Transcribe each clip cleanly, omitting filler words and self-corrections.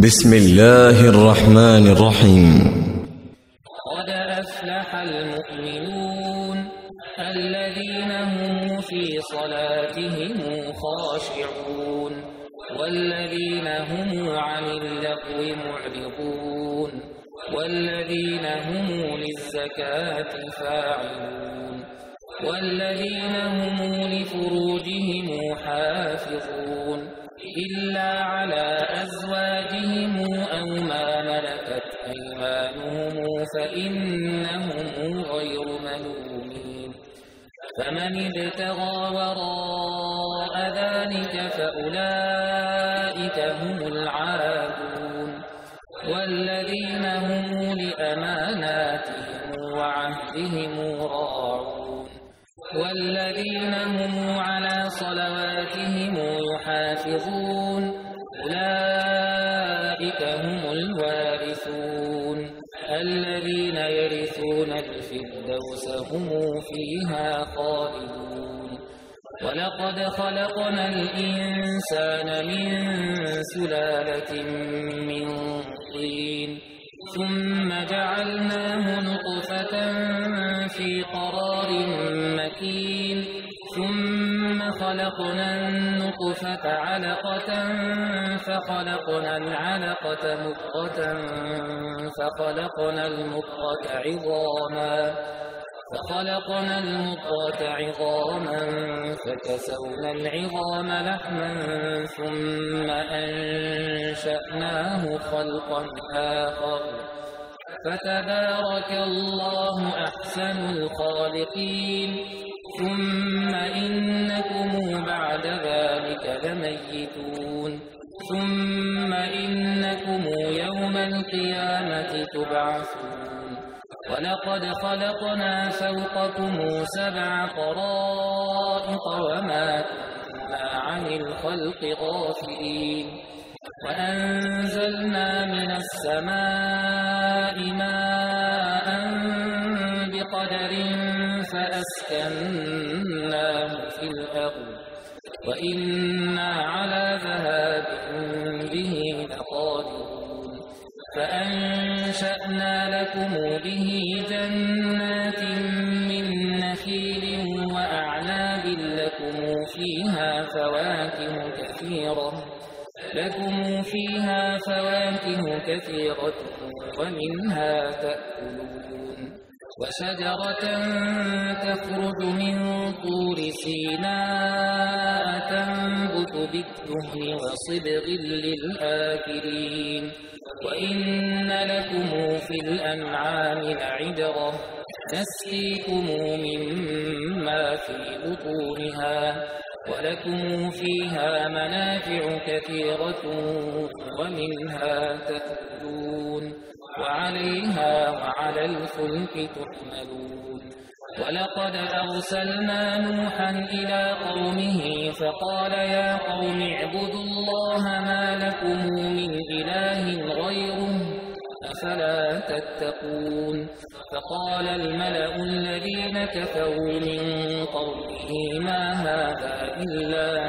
بسم الله الرحمن الرحيم. قد أفلح المؤمنون الذين هم في صلاتهم خاشعون والذين هم عن اللغو معرضون والذين هم للزكاة فاعلون والذين هم لفروجهم حافظون إلا على أزواجهم أو ما ملكت أيمانهم فإنهم غير ملومين. فمن ابتغى وراء ذلك فأولئك هم العادون والذين هم لأماناتهم وعهدهم راعون والذين هم على صلواتهم يحافظون أولئك هم الوارثون الذين يرثون الفردوس هم فيها خالدون. ولقد خلقنا الإنسان من سلالة من طين ثم جعلناه نطفة في قرار مكين ثم خلقنا النطفة علقة فخلقنا العلقة مضغة فخلقنا المضغة عظاما فكسونا العظام لحما ثم أنشأناه خلقا آخر فتبارك الله أحسن الخالقين. ثم إنكم بعد ذلك لميتون ثم إنكم يوم القيامة تبعثون. ولقد خلقنا فوقكم 7 طرائق وما كنا عن الخلق غافلين وأنزلنا من السماء ماء بقدر فأسكناه في الأرض وإنا على ذهاب به لقادرون. فأنشأنا لكم به جنات من نخيل وأعناب لكم فيها فواكه كثيرة ومنها تأكلون. وشجرة تخرج من طور سيناء تنبت بالدهن وصبغ للآكلين. وإن لكم في الأنعام لعبرة نسقيكم مما في بطونها ولكم فيها منافع كثيرة ومنها تأكلون وعليها وعلى الفلك تحملون. ولقد أرسلنا نوحا إلى قومه فقال يا قوم اعبدوا الله ما لكم من إله غيره أفلا تتقون. فقال الملأ الذين كفروا من قومه ما هذا إلا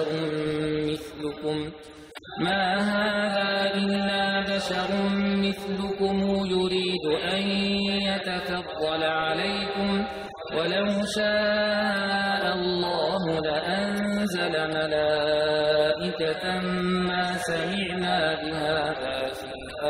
بشر مثلكم يريد أن يتفضل عليكم ولو شاء الله لأنزل ملائكة ما سمعنا بهذا في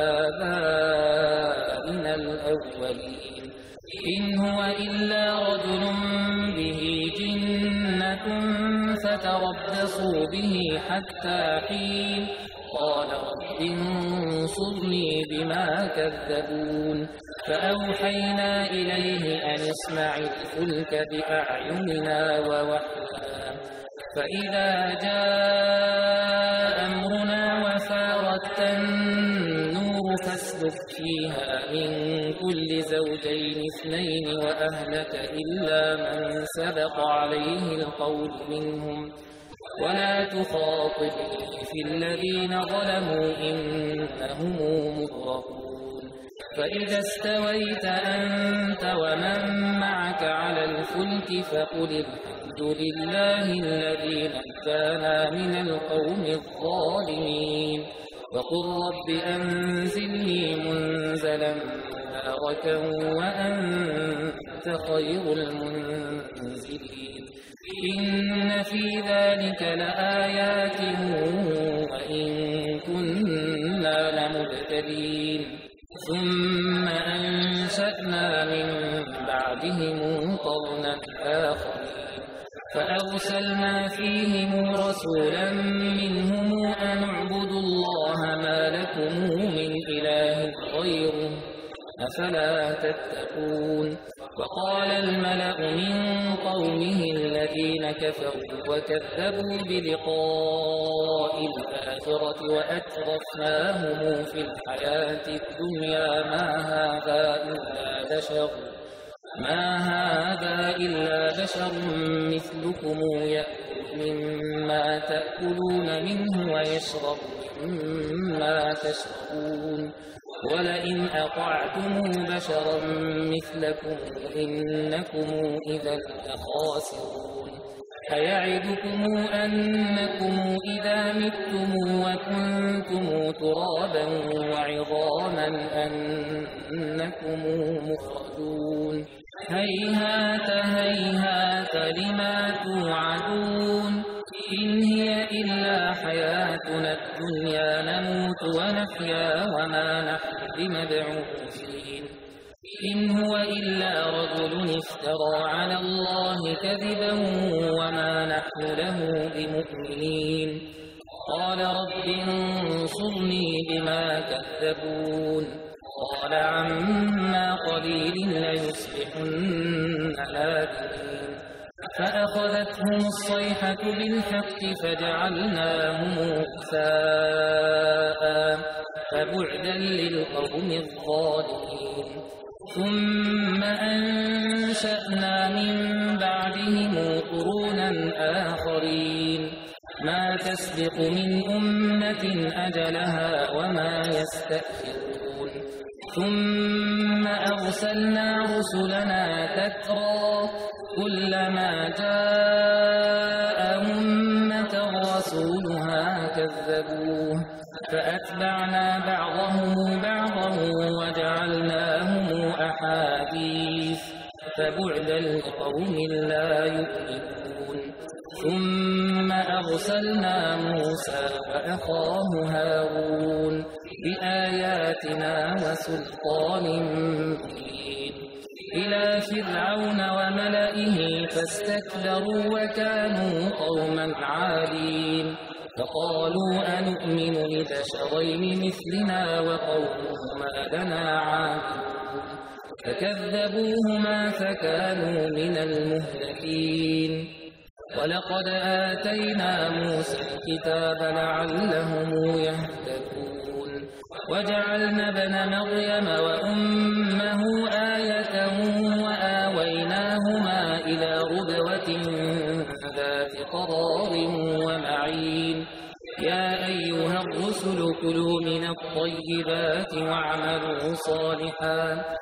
آبائنا الأولين إن هو إلا رجل به جنة فتربصوا به حتى حين. قال رب انصرني بما كذبون. فأوحينا إليه أن اصنع الفلك بأعيننا ووحينا فإذا جاء أمرنا وفارت النور فاسلك فيها من كل زوجين 2 وأهلك إلا من سبق عليه القول منهم ولا تخاطبني في الذين ظلموا إنهم مغرقون. فإذا استويت أنت ومن معك على الفلك فقل الحمد لله الذي نجانا من القوم الظالمين وقل رب أنزلني منزلا مباركا وأنت خير المنزلين إن في ذلك لآيات وإن كنا لمبتلين ثم أنشأنا من بعدهم قرنا آخرين فأرسلنا فيهم رسولا منهم أن اعبدوا الله ما لكم من إله غيره أفلا تتقون وقال الملأ من قومه الذين كفروا وكذبوا بلقاء الآخرة وأترفناهم في الحياة الدنيا ما هذا إلا بشر مثلكم يأكل مما تأكلون منه ويشرب مما تشربون ولئن أطعتم بشرا مثلكم إنكم إذا لخاسرون أيعدكم أنكم إذا متم وكنتم ترابا وعظاما أنكم مخرجون هيهات هيهات لما توعدون إن هي إلا حياتنا الدنيا نموت ونحيا وما نحن بمبعوثين إن هو إلا رجل افترى على الله كذبا وما نحن له بمؤمنين قال رب انصرني بما كذبون قال عما قليل ليصبحن نادمين فأخذتهم الصيحة بالحق فجعلناهم غثاء فبعدا للقوم الظالمين ثم أنشأنا من بعدهم قرونا آخرين ما تسبق من أمة أجلها وما يستأخرون ثم أرسلنا رسلنا تترى كلما جاء أمة رسولها كذبوه فأتبعنا بعضهم بعضا وجعلناهم أحاديث فبعدا لقوم لا يؤمنون ثم أرسلنا موسى وأخاه هارون بآياتنا وسلطان مبين إلى فرعون وملئه فاستكبروا وكانوا قوما عالين فقالوا أنؤمن لبشرين مثلنا وقومهما لنا عابدون فكذبوهما فكانوا من المهلكين ولقد آتينا موسى الكتاب لعلهم يهتدون وجعلنا ابن مريم وأمه آية وآويناهما إلى ربوة ذات قرار ومعين يا أيها الرسل كلوا من الطيبات واعملوا صالحا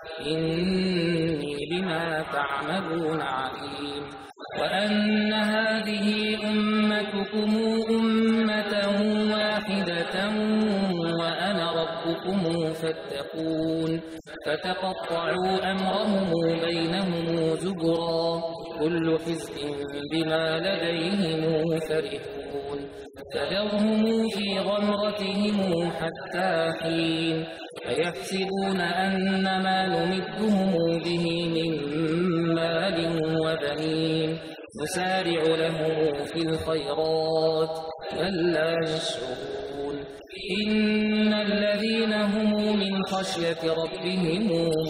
إني بما تعملون عليم وأن هذه أمتكم أمة واحدة وأنا ربكم فاتقون فتقطعوا أمرهم بينهم زبرا كل حزب بما لديهم فرحون فذرهم في غمرتهم حتى حين أيحسبون أن ما نمدهم به من مال وبنين نسارع لهم في الخيرات بل لا يشعرون إن الذين هم من خشية ربهم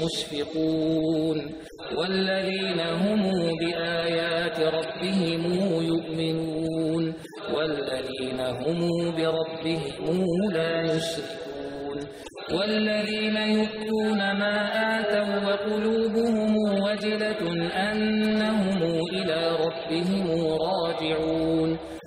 مشفقون والذين هم بآيات ربهم يؤمنون والذين هم بربهم لا يشركون والذين يؤتون ما آتوا وقلوبهم وجلة أنهم إلى ربهم راجعون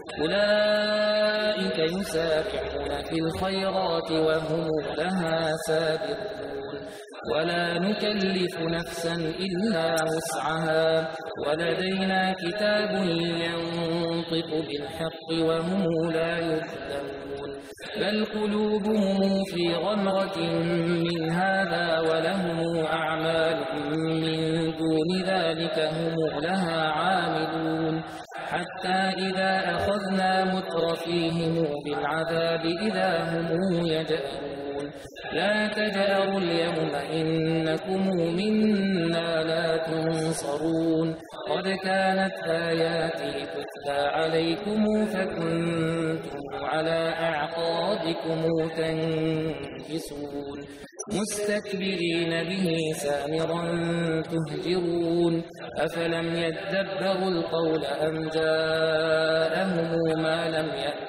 أولئك يسارعون في الخيرات وهم لها سابقون ولا نكلف نفسا إلا وسعها ولدينا كتاب ينطق بالحق وهم لا يظلمون بل قلوبهم في غمرة من هذا ولهم أعمال من دون ذلك هم لها عاملون حتى إذا أخذنا مترفيهم بالعذاب إذا هم يجأرون لا تجأروا اليوم إنكم منا لا تنصرون قد كانت آياتي تتلى عليكم فكنتم على أعقابكم تنكصون مستكبرين به سامرا تهجرون أفلم يدبروا القول أم جاءهم ما لم يأت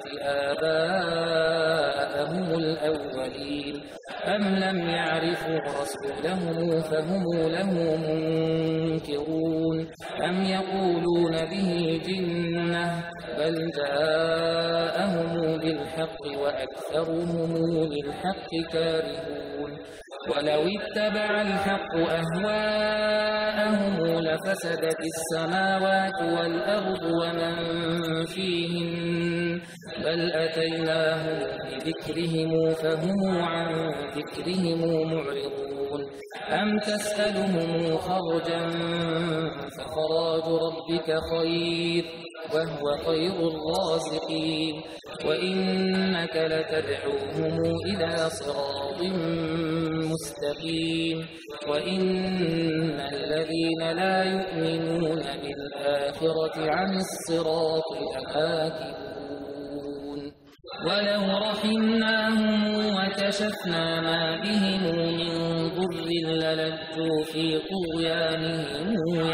آباءهم الأولين أم لم يعرفوا رسولهم فهم له منكرون أم يقولون به جنة بل جاءهم بالحق وأكثرهم للحق كارهون ولو اتبع الحق أهواءهم لفسدت السماوات والأرض ومن فيهن بل أتيناهم بذكرهم فهم عن ذكرهم معرضون أم تسألهم خرجا فخراج ربك خير وهو خير الرازقين وإنك لتدعوهم إلى صراط مستقيم وإن الذين لا يؤمنون بالآخرة عن الصراط لآكلون ولو رحمناهم وكشفنا ما بهم من ضر للجوا في طغيانهم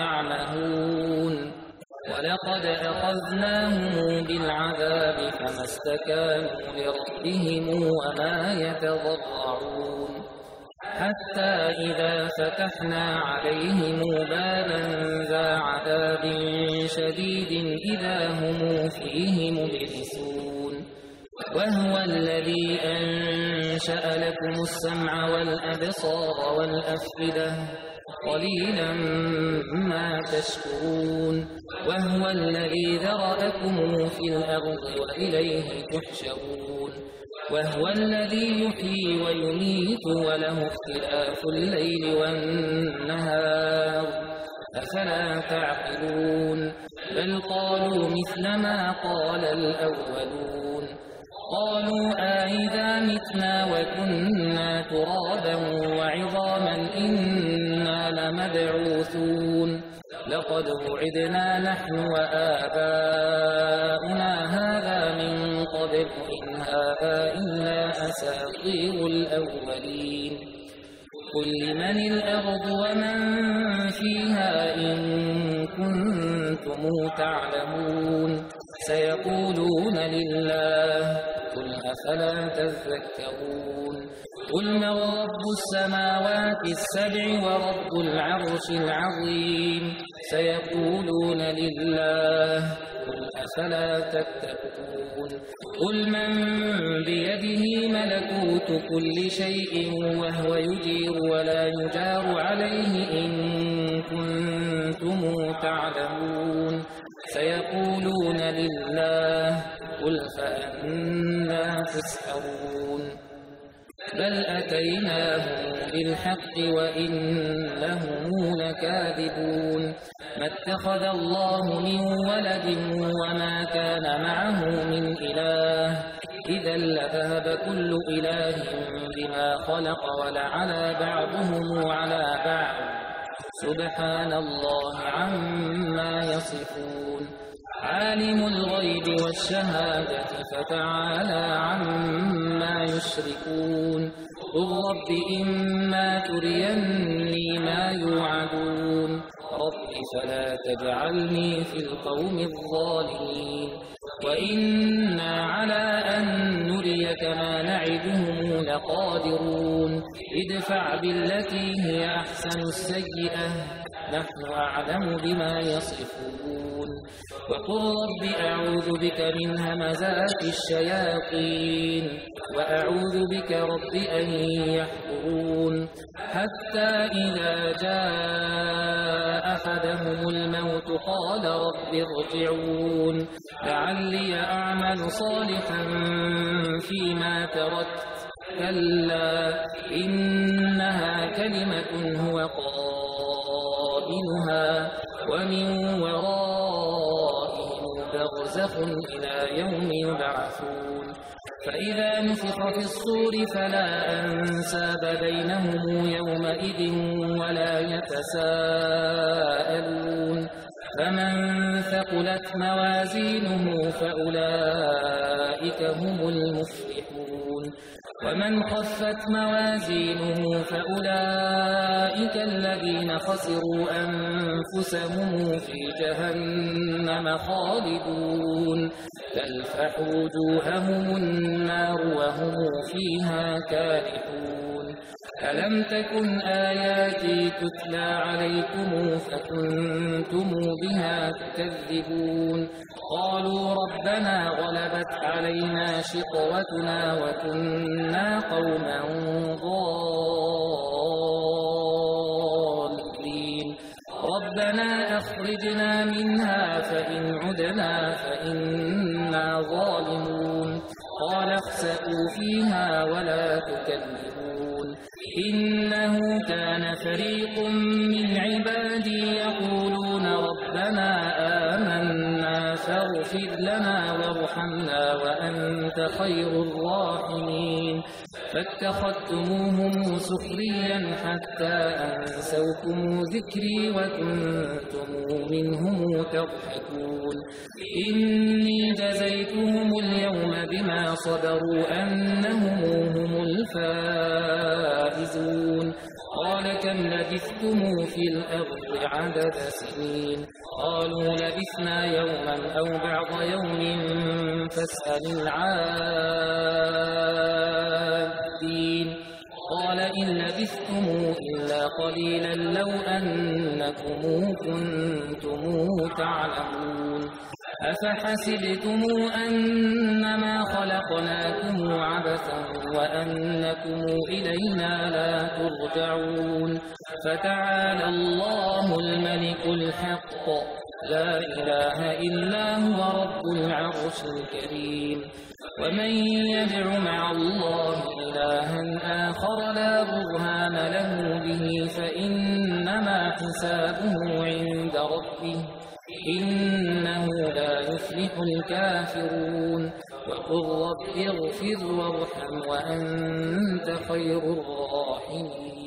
يعمهون ولقد أخذناهم بالعذاب فما استكانوا لربهم وما يتضرعون حتى إذا فتحنا عليهم بابا ذا عذاب شديد إذا هم فيه مبلسون وهو الذي أنشأ لكم السمع والأبصار والأفئدة قليلا ما تشكرون وهو الذي ذرأكم في الأرض وإليه تحشرون وهو الذي يحيي ويميت وله اختلاف الليل والنهار أفلا تعقلون بل قالوا مثل ما قال الأولون قالوا أإذا متنا وكنا ترابا وعظاما إنا لمبعوثون لقد وعدنا نحن وآباؤنا هذا من قبل إن هذا إلا أساطير الأولين قل لمن الأرض ومن فيها إن كنتم تعلمون سيقولون لله قل أفلا تذكرون قل من رب السماوات السبع ورب العرش العظيم سيقولون لله قل أفلا تتقون قل من بيده ملكوت كل شيء وهو يجير ولا يجار عليه إن كنتم تعلمون سيقولون لله قل فأنا تسحرون بل أتيناهم بالحق وإنهم لكاذبون ما اتخذ الله من ولد وما كان معه من إله إذا لذهب كل إله بما خلق ولعلى بعضهم على بعض سبحان الله عما يصفون عالم الغيب والشهادة فتعالى عما يشركون قل رب إما تريني ما يوعدون رب فلا تجعلني في القوم الظالمين وإنا على أن نريك ما نعدهم لقادرون ادفع بالتي هي أحسن السيئة نحن أعلم بما يصفون وقل رب أعوذ بك من همزات الشياطين وأعوذ بك رب أن يحضرون حتى إذا جاء أحدهم الموت قال رب ارجعون لعلي أعمل صالحا فيما تركت كلا إنها كلمة هو قائلها ومن ورائهم برزخ إلى يوم يبعثون فإذا نفخ في الصور فلا أنساب بينهم يومئذ ولا يتساءلون فمن ثقلت موازينه فأولئك هم المفلحون ومن خفت موازينه فأولئك الذين خسروا أنفسهم في جهنم خالدون تلفح وجوههم النار وهم فيها كالحون ألم تكن آياتي تتلى عليكم فكنتم بها تكذبون قالوا ربنا غلبت علينا شقوتنا وكنا قوما ضالين ربنا أخرجنا منها فإن عدنا فإنا ظالمون قال اخسئوا فيها ولا تكذبون إنه كان فريق من عبادي يقولون ربنا آمنا فاغفر لنا وارحمنا وأنت خير الراحمين فاتخذتموهم سخريا حتى أنسوكم ذكري وكنتم منهم تضحكون إني جزيتهم اليوم بما صبروا أنهم هم الفائزون قال كم لبثتم في الأرض عدد سنين قالوا لبثنا يوما أو بعض يوم فاسأل العادين قال إن لبثتم إلا قليلا لو أنكم كنتم تعلمون أفحسبتم أنما خلقناكم عبثا وأنكم إلينا لا ترجعون فتعالى الله الملك الحق لا إله إلا هو رب العرش الكريم ومن يدع مع الله إلها آخر لا برهان له به فإنما حسابه عند ربه إنه لا يفلح الكافرون وقل رب اغفر وارحم وأنت خير الراحمين